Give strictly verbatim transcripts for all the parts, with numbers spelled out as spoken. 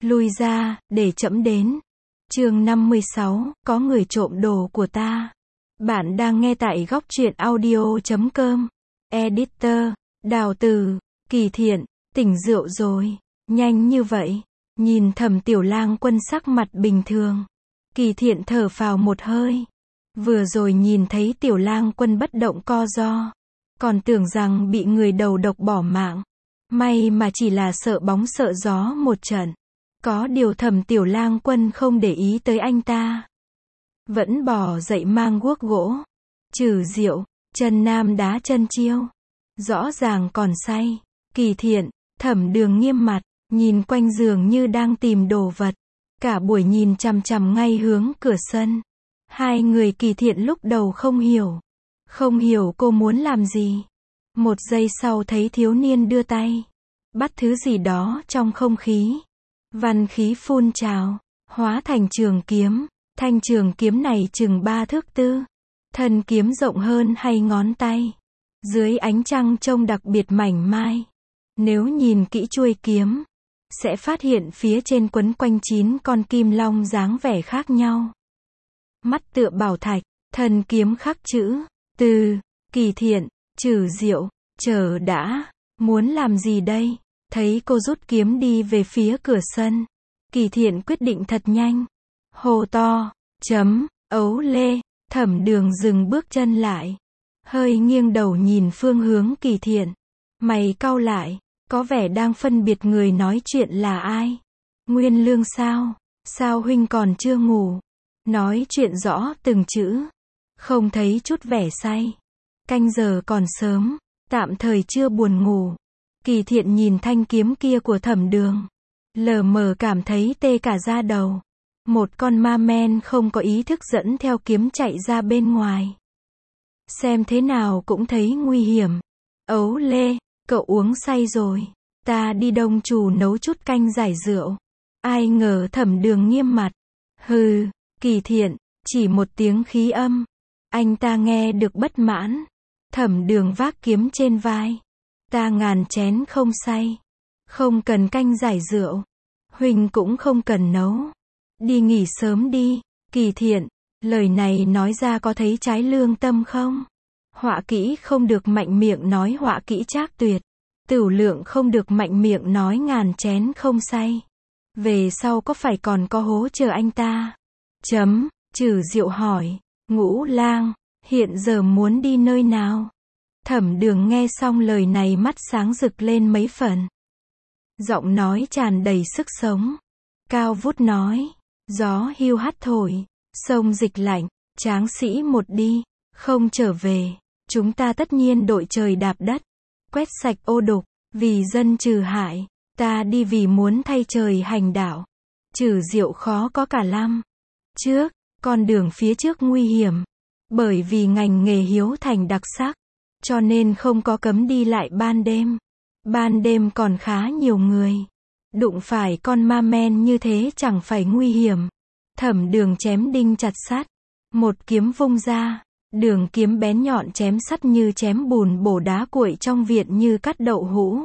lui ra, để trẫm đến. Chương năm mươi sáu, có người trộm đồ của ta. Bạn đang nghe tại góc truyện audio chấm com. Editor, Đào Từ, Kỳ Thiện, tỉnh rượu rồi. Nhanh như vậy. Nhìn Thẩm Tiểu Lang Quân sắc mặt bình thường. Kỳ Thiện thở phào một hơi. Vừa rồi nhìn thấy Tiểu Lang Quân bất động co ro. Còn tưởng rằng bị người đầu độc bỏ mạng. May mà chỉ là sợ bóng sợ gió một trận. Có điều Thẩm Tiểu Lang Quân không để ý tới anh ta. Vẫn bỏ dậy mang guốc gỗ. Trừ rượu, chân nam đá chân chiêu. Rõ ràng còn say. Kỳ Thiện, Thẩm Đường nghiêm mặt, nhìn quanh giường như đang tìm đồ vật. Cả buổi nhìn chằm chằm ngay hướng cửa sân. Hai người Kỳ Thiện lúc đầu không hiểu. Không hiểu cô muốn làm gì. Một giây sau thấy thiếu niên đưa tay. Bắt thứ gì đó trong không khí. Văn khí phun trào. Hóa thành trường kiếm. Thanh trường kiếm này chừng ba thước tư. Thân kiếm rộng hơn hai ngón tay. Dưới ánh trăng trông đặc biệt mảnh mai. Nếu nhìn kỹ chuôi kiếm, sẽ phát hiện phía trên quấn quanh chín con kim long dáng vẻ khác nhau. Mắt tựa bảo thạch, thân kiếm khắc chữ, từ, Kỳ Thiện, Trừ Diệu, chờ đã, muốn làm gì đây? Thấy cô rút kiếm đi về phía cửa sân. Kỳ Thiện quyết định thật nhanh. Hô to, chấm, ấu lê, Thẩm Đường dừng bước chân lại. Hơi nghiêng đầu nhìn phương hướng Kỳ Thiện. Mày cau lại, có vẻ đang phân biệt người nói chuyện là ai. Nguyên Lương sao? Sao huynh còn chưa ngủ? Nói chuyện rõ từng chữ. Không thấy chút vẻ say. Canh giờ còn sớm, tạm thời chưa buồn ngủ. Kỳ Thiện nhìn thanh kiếm kia của Thẩm Đường. Lờ mờ cảm thấy tê cả da đầu. Một con ma men không có ý thức dẫn theo kiếm chạy ra bên ngoài. Xem thế nào cũng thấy nguy hiểm. Ấu lê, cậu uống say rồi. Ta đi đông trù nấu chút canh giải rượu. Ai ngờ Thẩm Đường nghiêm mặt. Hừ, Kỳ Thiện, chỉ một tiếng khí âm. Anh ta nghe được bất mãn. Thẩm Đường vác kiếm trên vai. Ta ngàn chén không say. Không cần canh giải rượu. Huỳnh cũng không cần nấu. Đi nghỉ sớm đi. Kỳ Thiện, lời này nói ra có thấy trái lương tâm không? Họa kỹ không được mạnh miệng nói họa kỹ trác tuyệt. Tửu lượng không được mạnh miệng nói ngàn chén không say. Về sau có phải còn có hố chờ anh ta? Chấm, Trừ Diệu hỏi. Ngũ Lang, hiện giờ muốn đi nơi nào? Thẩm Đường nghe xong lời này mắt sáng rực lên mấy phần. Giọng nói tràn đầy sức sống. Cao vút nói. Gió hiu hắt thổi. Sông dịch lạnh. Tráng sĩ một đi. Không trở về. Chúng ta tất nhiên đội trời đạp đất. Quét sạch ô đục. Vì dân trừ hại. Ta đi vì muốn thay trời hành đạo. Trừ Diệu khó có cả lăm. Trước, con đường phía trước nguy hiểm. Bởi vì ngành nghề hiếu thành đặc sắc. Cho nên không có cấm đi lại ban đêm. Ban đêm còn khá nhiều người. Đụng phải con ma men như thế chẳng phải nguy hiểm. Thẩm Đường chém đinh chặt sắt. Một kiếm vung ra. Đường kiếm bén nhọn chém sắt như chém bùn bổ đá cuội trong viện như cắt đậu hũ.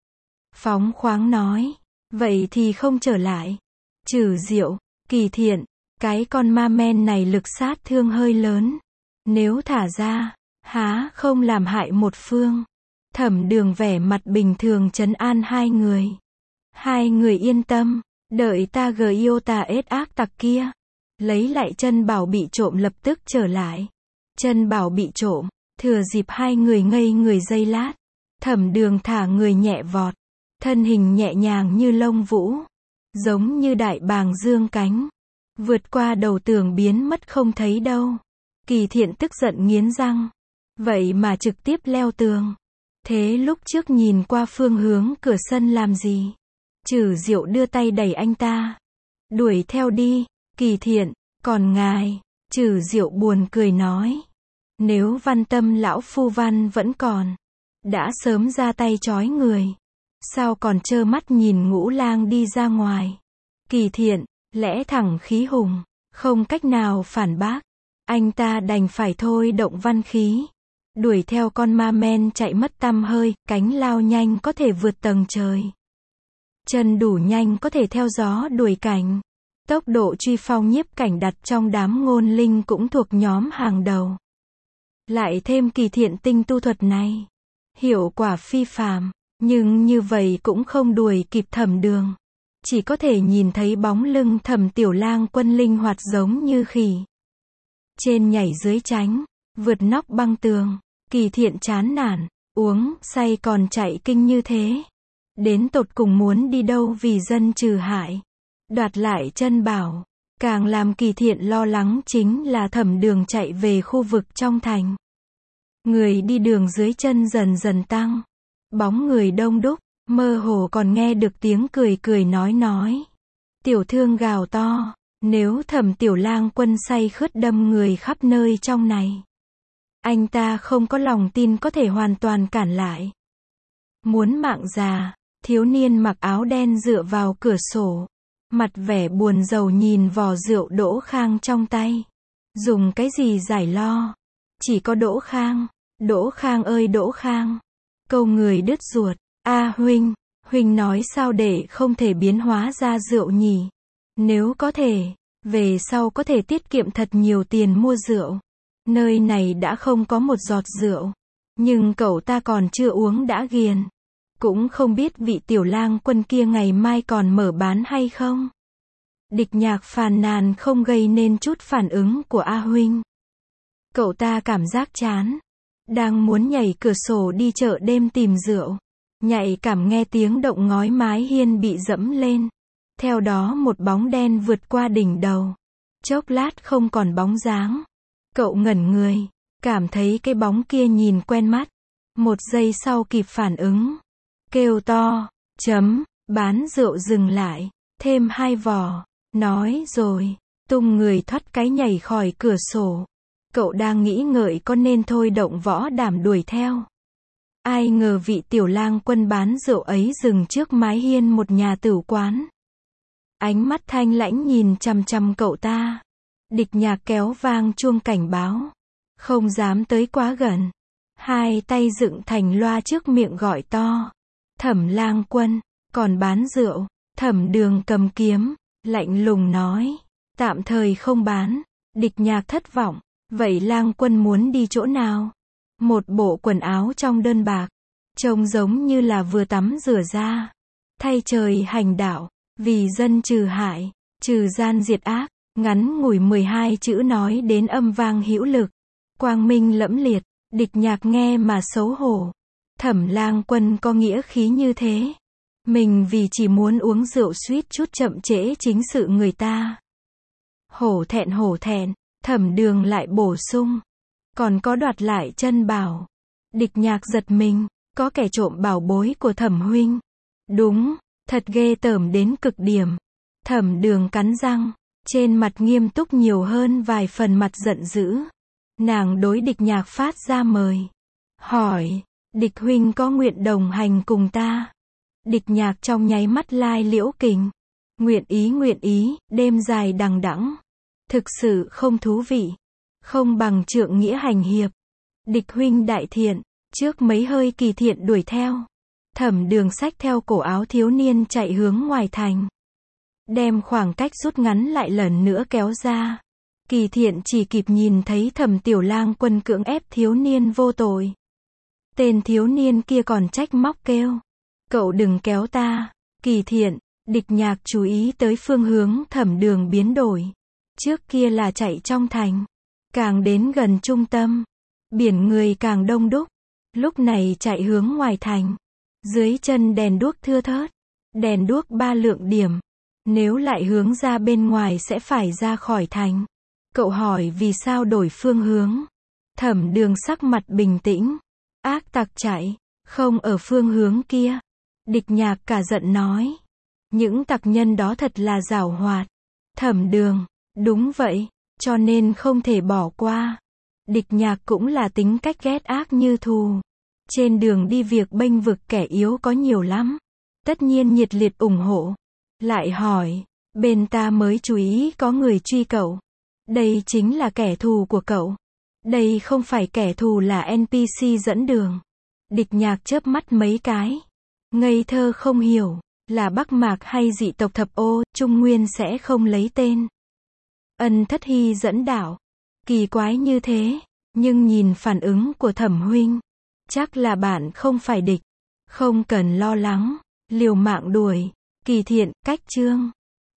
Phóng khoáng nói. Vậy thì không trở lại. Trừ Diệu, Kỳ Thiện, cái con ma men này lực sát thương hơi lớn. Nếu thả ra, há không làm hại một phương. Thẩm Đường vẻ mặt bình thường trấn an hai người. Hai người yên tâm, đợi ta gờ yêu tà ết ác tặc kia. Lấy lại chân bảo bị trộm lập tức trở lại. Chân bảo bị trộm, thừa dịp hai người ngây người giây lát. Thẩm Đường thả người nhẹ vọt. Thân hình nhẹ nhàng như lông vũ. Giống như đại bàng dương cánh. Vượt qua đầu tường biến mất không thấy đâu. Kỳ Thiện tức giận nghiến răng. Vậy mà trực tiếp leo tường. Thế lúc trước nhìn qua phương hướng cửa sân làm gì? Trừ Diệu đưa tay đẩy anh ta. Đuổi theo đi, Kỳ Thiện, còn ngài. Trừ Diệu buồn cười nói. Nếu Văn Tâm lão phu Văn vẫn còn. Đã sớm ra tay trói người. Sao còn trơ mắt nhìn Ngũ Lang đi ra ngoài? Kỳ Thiện, lẽ thẳng khí hùng. Không cách nào phản bác. Anh ta đành phải thôi động văn khí. Đuổi theo con ma men chạy mất tăm hơi, cánh lao nhanh có thể vượt tầng trời. chân đủ nhanh có thể theo gió đuổi cảnh. Tốc độ truy phong nhiếp cảnh đặt trong đám ngôn linh cũng thuộc nhóm hàng đầu. Lại thêm Kỳ Thiện tinh tu thuật này, hiệu quả phi phàm, nhưng như vậy cũng không đuổi kịp Thẩm Đường. Chỉ có thể nhìn thấy bóng lưng Thẩm Tiểu Lang Quân linh hoạt giống như khỉ. Trên nhảy dưới tránh, vượt nóc băng tường, Kỳ Thiện chán nản, uống say còn chạy kinh như thế. Đến tột cùng muốn đi đâu vì dân trừ hại, đoạt lại chân bảo. Càng làm Kỳ Thiện lo lắng chính là Thẩm Đường chạy về khu vực trong thành. Người đi đường dưới chân dần dần tăng. Bóng người đông đúc, mơ hồ còn nghe được tiếng cười cười nói nói. Tiểu thương gào to, nếu Thẩm Tiểu Lang Quân say khướt đâm người khắp nơi trong này, anh ta không có lòng tin có thể hoàn toàn cản lại. Muốn mạng già, thiếu niên mặc áo đen dựa vào cửa sổ, mặt vẻ buồn rầu nhìn vò rượu Đỗ Khang trong tay. Dùng cái gì giải lo? Chỉ có Đỗ Khang. Đỗ Khang ơi Đỗ Khang. Câu người đứt ruột. A huynh, huynh nói sao để không thể biến hóa ra rượu nhỉ? Nếu có thể, về sau có thể tiết kiệm thật nhiều tiền mua rượu. Nơi này đã không có một giọt rượu, nhưng cậu ta còn chưa uống đã ghiền. Cũng không biết vị Tiểu Lang Quân kia ngày mai còn mở bán hay không. Địch Nhạc phàn nàn không gây nên chút phản ứng của A huynh. Cậu ta cảm giác chán, đang muốn nhảy cửa sổ đi chợ đêm tìm rượu, nhạy cảm nghe tiếng động ngói mái hiên bị dẫm lên. Theo đó một bóng đen vượt qua đỉnh đầu. Chốc lát không còn bóng dáng. Cậu ngẩn người, cảm thấy cái bóng kia nhìn quen mắt. Một giây sau kịp phản ứng, kêu to, chấm, bán rượu dừng lại, thêm hai vò, nói rồi, tung người thoát cái nhảy khỏi cửa sổ. Cậu đang nghĩ ngợi có nên thôi động võ đảm đuổi theo. Ai ngờ vị Tiểu Lang Quân bán rượu ấy dừng trước mái hiên một nhà tửu quán. Ánh mắt thanh lãnh nhìn chằm chằm cậu ta. Địch Nhạc kéo vang chuông cảnh báo, không dám tới quá gần. Hai tay dựng thành loa trước miệng gọi to. Thẩm Lang Quân, còn bán rượu. Thẩm Đường cầm kiếm, lạnh lùng nói, tạm thời không bán. Địch Nhạc thất vọng, vậy Lang Quân muốn đi chỗ nào? Một bộ quần áo trong đơn bạc, trông giống như là vừa tắm rửa ra. Thay trời hành đạo, vì dân trừ hại, trừ gian diệt ác. Ngắn ngủi mười hai chữ nói đến âm vang hữu lực, quang minh lẫm liệt. Địch Nhạc nghe mà xấu hổ. Thẩm Lang Quân có nghĩa khí như thế, mình vì chỉ muốn uống rượu suýt chút chậm trễ chính sự người ta. Hổ thẹn hổ thẹn. Thẩm Đường lại bổ sung, còn có đoạt lại chân bảo. Địch Nhạc giật mình, có kẻ trộm bảo bối của Thẩm huynh. Đúng, thật ghê tởm đến cực điểm. Thẩm Đường cắn răng, trên mặt nghiêm túc nhiều hơn vài phần mặt giận dữ. Nàng đối Địch Nhạc phát ra mời, hỏi, Địch huynh có nguyện đồng hành cùng ta? Địch Nhạc trong nháy mắt lai liễu kình, nguyện ý nguyện ý. Đêm dài đằng đẵng, thực sự không thú vị, không bằng trượng nghĩa hành hiệp. Địch huynh đại thiện. Trước mấy hơi Kỳ Thiện đuổi theo, Thẩm Đường xách theo cổ áo thiếu niên chạy hướng ngoài thành, đem khoảng cách rút ngắn lại lần nữa kéo ra. Kỳ Thiện chỉ kịp nhìn thấy Thẩm Tiểu Lang Quân cưỡng ép thiếu niên vô tội. Tên thiếu niên kia còn trách móc kêu, cậu đừng kéo ta. Kỳ Thiện. Địch Nhạc chú ý tới phương hướng Thẩm Đường biến đổi. Trước kia là chạy trong thành, càng đến gần trung tâm, biển người càng đông đúc. Lúc này chạy hướng ngoài thành, dưới chân đèn đuốc thưa thớt, đèn đuốc ba lượng điểm. Nếu lại hướng ra bên ngoài sẽ phải ra khỏi thành. Cậu hỏi vì sao đổi phương hướng. Thẩm Đường sắc mặt bình tĩnh, ác tặc chạy, không ở phương hướng kia. Địch Nhạc cả giận nói, những tặc nhân đó thật là giảo hoạt. Thẩm Đường, đúng vậy, cho nên không thể bỏ qua. Địch Nhạc cũng là tính cách ghét ác như thù. Trên đường đi việc bênh vực kẻ yếu có nhiều lắm. Tất nhiên nhiệt liệt ủng hộ. Lại hỏi, bên ta mới chú ý có người truy cậu. Đây chính là kẻ thù của cậu. Đây không phải kẻ thù là en pê xê dẫn đường. Địch Nhạc chớp mắt mấy cái, ngây thơ không hiểu. Là Bắc Mạc hay dị tộc thập ô, Trung Nguyên sẽ không lấy tên. Ân Thất Hy dẫn đạo. Kỳ quái như thế, nhưng nhìn phản ứng của Thẩm huynh, chắc là bạn không phải địch. Không cần lo lắng, liều mạng đuổi. Kỳ Thiện, cách chương.